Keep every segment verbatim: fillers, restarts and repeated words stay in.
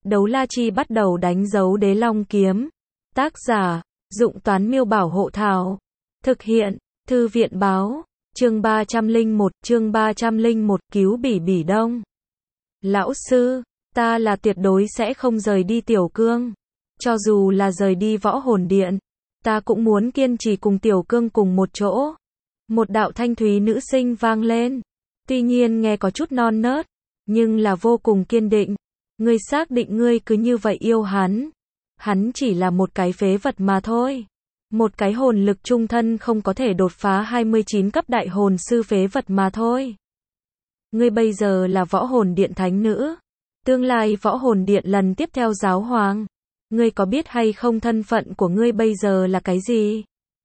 Đấu la chi bắt đầu đánh dấu đế long kiếm. Tác giả, Dụng Toán Miêu Bảo Hộ Thảo. Thực hiện, Thư viện Báo. Chương ba trăm lẻ một, chương ba trăm lẻ một, cứu Bỉ Bỉ Đông. Lão sư, ta là tuyệt đối sẽ không rời đi Tiểu Cương. Cho dù là rời đi Võ Hồn Điện, ta cũng muốn kiên trì cùng Tiểu Cương cùng một chỗ. Một đạo thanh thúy nữ sinh vang lên. Tuy nhiên nghe có chút non nớt, nhưng là vô cùng kiên định. Ngươi xác định ngươi cứ như vậy yêu hắn. Hắn chỉ là một cái phế vật mà thôi. Một cái hồn lực trung thân không có thể đột phá hai mươi chín cấp đại hồn sư phế vật mà thôi. Ngươi bây giờ là Võ Hồn Điện thánh nữ. Tương lai Võ Hồn Điện lần tiếp theo giáo hoàng. Ngươi có biết hay không thân phận của ngươi bây giờ là cái gì?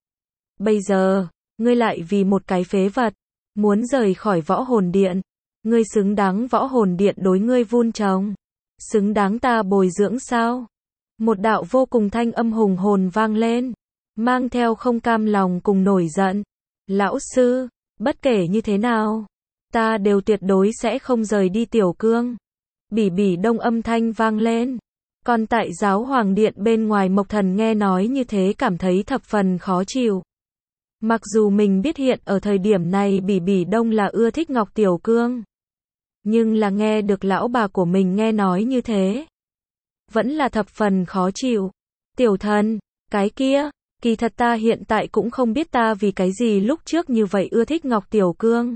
Bây giờ, ngươi lại vì một cái phế vật, muốn rời khỏi Võ Hồn Điện. Ngươi xứng đáng Võ Hồn Điện đối ngươi vun trồng. Xứng đáng ta bồi dưỡng sao? Một đạo vô cùng thanh âm hùng hồn vang lên, mang theo không cam lòng cùng nổi giận. Lão sư, bất kể như thế nào, ta đều tuyệt đối sẽ không rời đi Tiểu Cương. Bỉ Bỉ Đông âm thanh vang lên. Còn tại giáo hoàng điện bên ngoài Mộc Thần nghe nói như thế cảm thấy thập phần khó chịu. Mặc dù mình biết hiện ở thời điểm này Bỉ Bỉ Đông là ưa thích Ngọc Tiểu Cương, nhưng là nghe được lão bà của mình nghe nói như thế, vẫn là thập phần khó chịu. Tiểu thần, cái kia, kỳ thật ta hiện tại cũng không biết ta vì cái gì lúc trước như vậy ưa thích Ngọc Tiểu Cương.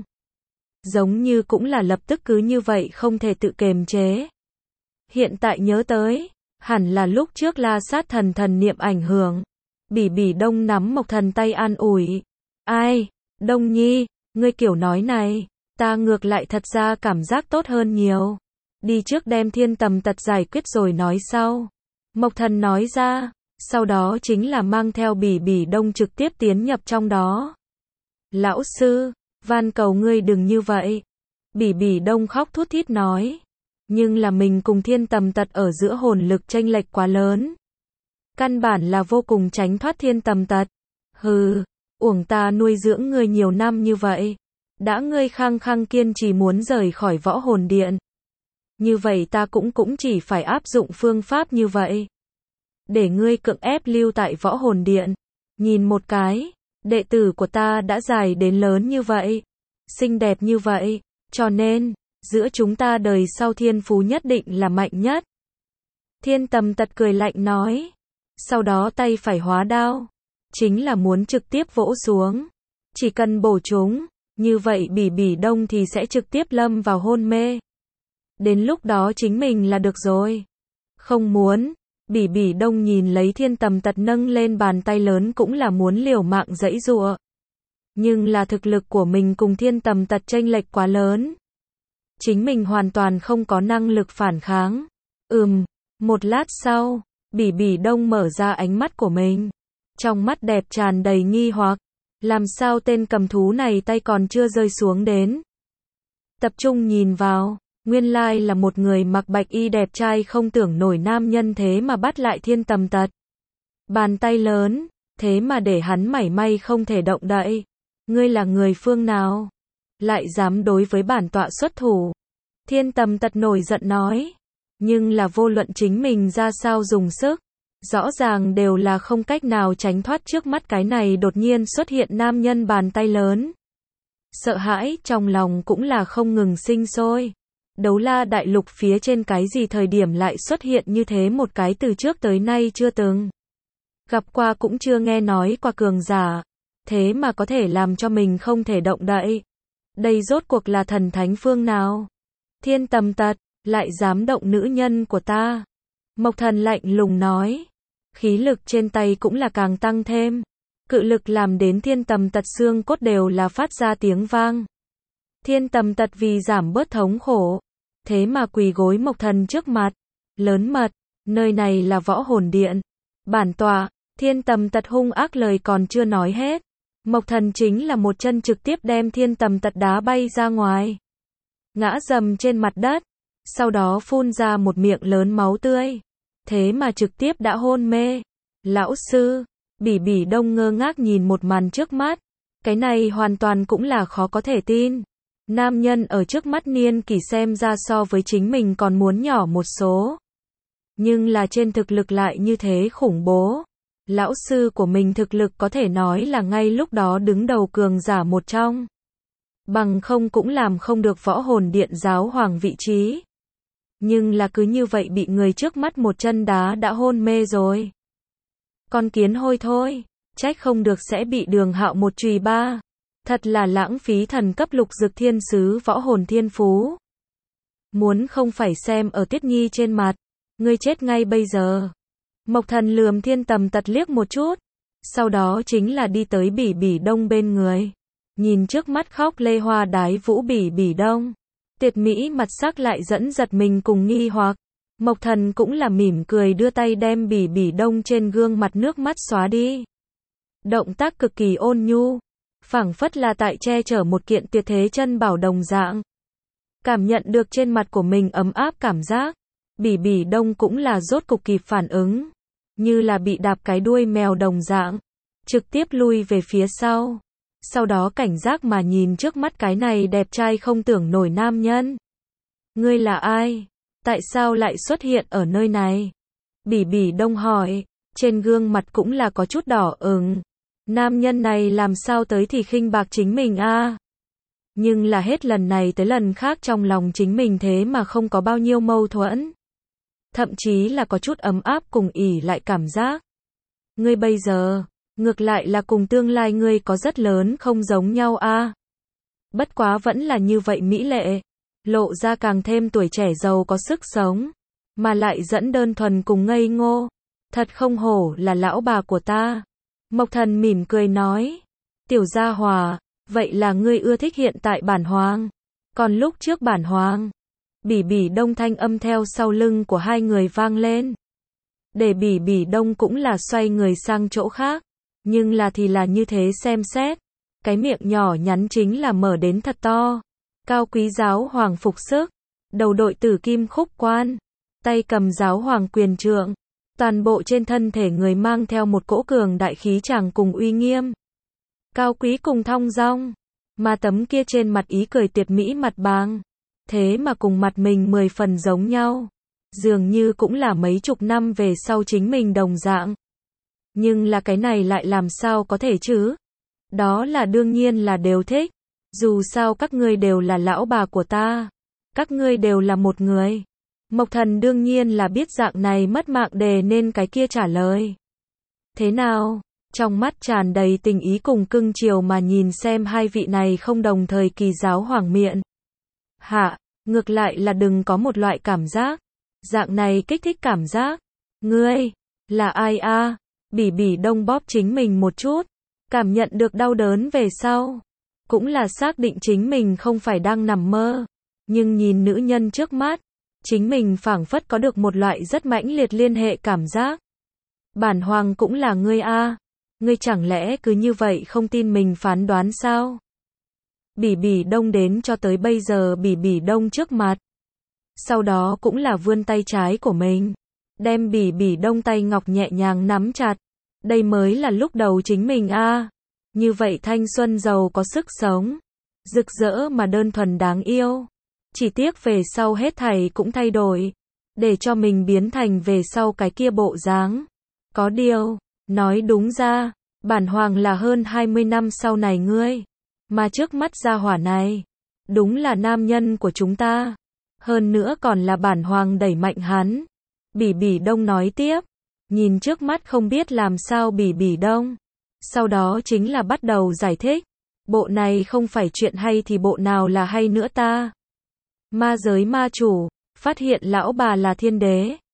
Giống như cũng là lập tức cứ như vậy không thể tự kiềm chế. Hiện tại nhớ tới, hẳn là lúc trước La Sát thần thần niệm ảnh hưởng. Bỉ Bỉ Đông nắm Mộc Thần tay an ủi. Ai, Đông Nhi, ngươi kiểu nói này, ta ngược lại thật ra cảm giác tốt hơn nhiều. Đi trước đem thiên tầm tật giải quyết rồi nói sau. Mộc Thần nói ra, sau đó chính là mang theo Bỉ Bỉ Đông trực tiếp tiến nhập trong đó. Lão sư, van cầu ngươi đừng như vậy. Bỉ Bỉ Đông khóc thút thít nói. Nhưng là mình cùng thiên tầm tật ở giữa hồn lực chênh lệch quá lớn. Căn bản là vô cùng tránh thoát thiên tầm tật. Hừ, uổng ta nuôi dưỡng ngươi nhiều năm như vậy. Đã ngươi khăng khăng kiên trì muốn rời khỏi Võ Hồn Điện. Như vậy ta cũng cũng chỉ phải áp dụng phương pháp như vậy. Để ngươi cưỡng ép lưu tại Võ Hồn Điện. Nhìn một cái, đệ tử của ta đã dài đến lớn như vậy. Xinh đẹp như vậy, cho nên, giữa chúng ta đời sau thiên phú nhất định là mạnh nhất. Thiên tầm tật cười lạnh nói. Sau đó tay phải hóa đao. Chính là muốn trực tiếp vỗ xuống. Chỉ cần bổ chúng, như vậy Bỉ Bỉ Đông thì sẽ trực tiếp lâm vào hôn mê. Đến lúc đó chính mình là được rồi. Không muốn. Bỉ Bỉ Đông nhìn lấy thiên tầm tật nâng lên bàn tay lớn cũng là muốn liều mạng giãy giụa. Nhưng là thực lực của mình cùng thiên tầm tật chênh lệch quá lớn. Chính mình hoàn toàn không có năng lực phản kháng. Ừm, một lát sau, Bỉ Bỉ Đông mở ra ánh mắt của mình. Trong mắt đẹp tràn đầy nghi hoặc. Làm sao tên cầm thú này tay còn chưa rơi xuống đến. Tập trung nhìn vào, nguyên lai là một người mặc bạch y đẹp trai không tưởng nổi nam nhân thế mà bắt lại thiên tầm tật. Bàn tay lớn, thế mà để hắn mảy may không thể động đậy. Ngươi là người phương nào? Lại dám đối với bản tọa xuất thủ. Thiên tầm tật nổi giận nói. Nhưng là vô luận chính mình ra sao dùng sức. Rõ ràng đều là không cách nào tránh thoát trước mắt cái này đột nhiên xuất hiện nam nhân bàn tay lớn. Sợ hãi trong lòng cũng là không ngừng sinh sôi. Đấu la đại lục phía trên cái gì thời điểm lại xuất hiện như thế một cái từ trước tới nay chưa từng gặp qua cũng chưa nghe nói qua cường giả. Thế mà có thể làm cho mình không thể động đậy. Đây rốt cuộc là thần thánh phương nào? Thiên tầm tật, lại dám động nữ nhân của ta. Mộc Thần lạnh lùng nói. Khí lực trên tay cũng là càng tăng thêm. Cự lực làm đến thiên tầm tật xương cốt đều là phát ra tiếng vang. Thiên tầm tật vì giảm bớt thống khổ. Thế mà quỳ gối Mộc Thần trước mặt. Lớn mật, nơi này là Võ Hồn Điện. Bản tọa, thiên tầm tật hung ác lời còn chưa nói hết. Mộc Thần chính là một chân trực tiếp đem thiên tầm tật đá bay ra ngoài. Ngã dầm trên mặt đất. Sau đó phun ra một miệng lớn máu tươi. Thế mà trực tiếp đã hôn mê. Lão sư, Bỉ Bỉ Đông ngơ ngác nhìn một màn trước mắt. Cái này hoàn toàn cũng là khó có thể tin. Nam nhân ở trước mắt niên kỷ xem ra so với chính mình còn muốn nhỏ một số. Nhưng là trên thực lực lại như thế khủng bố. Lão sư của mình thực lực có thể nói là ngay lúc đó đứng đầu cường giả một trong. Bằng không cũng làm không được võ hồn điện giáo hoàng vị trí. Nhưng là cứ như vậy bị người trước mắt một chân đá đã hôn mê rồi. Con kiến hôi thôi, trách không được sẽ bị Đường Hạo một chùy ba. Thật là lãng phí thần cấp lục dực thiên sứ võ hồn thiên phú. Muốn không phải xem ở Tiết Nhi trên mặt, ngươi chết ngay bây giờ. Mộc Thần lườm Thiên Tầm Tật liếc một chút, sau đó chính là đi tới Bỉ Bỉ Đông bên người. Nhìn trước mắt khóc lê hoa đái vũ Bỉ Bỉ Đông, tuyệt mỹ mặt sắc lại dẫn giật mình cùng nghi hoặc. Mộc Thần cũng là mỉm cười đưa tay đem Bỉ Bỉ Đông trên gương mặt nước mắt xóa đi. Động tác cực kỳ ôn nhu, phảng phất là tại che chở một kiện tuyệt thế chân bảo đồng dạng. Cảm nhận được trên mặt của mình ấm áp cảm giác, Bỉ Bỉ Đông cũng là rốt cục kịp phản ứng, như là bị đạp cái đuôi mèo đồng dạng, trực tiếp lui về phía sau. Sau đó cảnh giác mà nhìn trước mắt cái này đẹp trai không tưởng nổi nam nhân. Ngươi là ai? Tại sao lại xuất hiện ở nơi này? Bỉ Bỉ Đông hỏi, trên gương mặt cũng là có chút đỏ ửng. Nam nhân này làm sao tới thì khinh bạc chính mình a? À? Nhưng là hết lần này tới lần khác trong lòng chính mình thế mà không có bao nhiêu mâu thuẫn. Thậm chí là có chút ấm áp cùng ỉ lại cảm giác. Ngươi bây giờ, ngược lại là cùng tương lai ngươi có rất lớn không giống nhau a. À? Bất quá vẫn là như vậy mỹ lệ, lộ ra càng thêm tuổi trẻ giàu có sức sống, mà lại dẫn đơn thuần cùng ngây ngô. Thật không hổ là lão bà của ta. Mộc Thần mỉm cười nói, tiểu gia hòa, vậy là ngươi ưa thích hiện tại bản hoàng, còn lúc trước bản hoàng. Bỉ Bỉ Đông thanh âm theo sau lưng của hai người vang lên. Để Bỉ Bỉ Đông cũng là xoay người sang chỗ khác, nhưng là thì là như thế xem xét, cái miệng nhỏ nhắn chính là mở đến thật to. Cao quý giáo hoàng phục sức, đầu đội tử kim khúc quan, tay cầm giáo hoàng quyền trượng, toàn bộ trên thân thể người mang theo một cỗ cường đại khí tràng cùng uy nghiêm. Cao quý cùng thong dong, mà tấm kia trên mặt ý cười tuyệt mỹ mặt bàng, thế mà cùng mặt mình mười phần giống nhau, dường như cũng là mấy chục năm về sau chính mình đồng dạng. Nhưng là cái này lại làm sao có thể chứ? Đó là đương nhiên là đều thích, dù sao các ngươi đều là lão bà của ta, các ngươi đều là một người. Mộc Thần đương nhiên là biết dạng này mất mạng đề nên cái kia trả lời. Thế nào? Trong mắt tràn đầy tình ý cùng cưng chiều mà nhìn xem hai vị này không đồng thời kỳ giáo hoàng miệng. Hạ, ngược lại là đừng có một loại cảm giác, dạng này kích thích cảm giác. Ngươi, là ai a? À? Bỉ Bỉ Đông bóp chính mình một chút, cảm nhận được đau đớn về sau, cũng là xác định chính mình không phải đang nằm mơ, nhưng nhìn nữ nhân trước mắt, chính mình phảng phất có được một loại rất mãnh liệt liên hệ cảm giác. Bản hoàng cũng là ngươi a, à? Ngươi chẳng lẽ cứ như vậy không tin mình phán đoán sao? Bỉ Bỉ Đông đến cho tới bây giờ Bỉ Bỉ Đông trước mặt, sau đó cũng là vươn tay trái của mình, đem Bỉ Bỉ Đông tay ngọc nhẹ nhàng nắm chặt. Đây mới là lúc đầu chính mình a. À? Như vậy thanh xuân giàu có sức sống, rực rỡ mà đơn thuần đáng yêu. Chỉ tiếc về sau hết thảy cũng thay đổi, để cho mình biến thành về sau cái kia bộ dáng. Có điều, nói đúng ra, bản hoàng là hơn hai mươi năm sau này ngươi, mà trước mắt gia hỏa này, đúng là nam nhân của chúng ta. Hơn nữa còn là bản hoàng đẩy mạnh hắn. Bỉ Bỉ Đông nói tiếp, nhìn trước mắt không biết làm sao Bỉ Bỉ Đông. Sau đó chính là bắt đầu giải thích, bộ này không phải chuyện hay thì bộ nào là hay nữa ta. Ma giới ma chủ, phát hiện lão bà là thiên đế,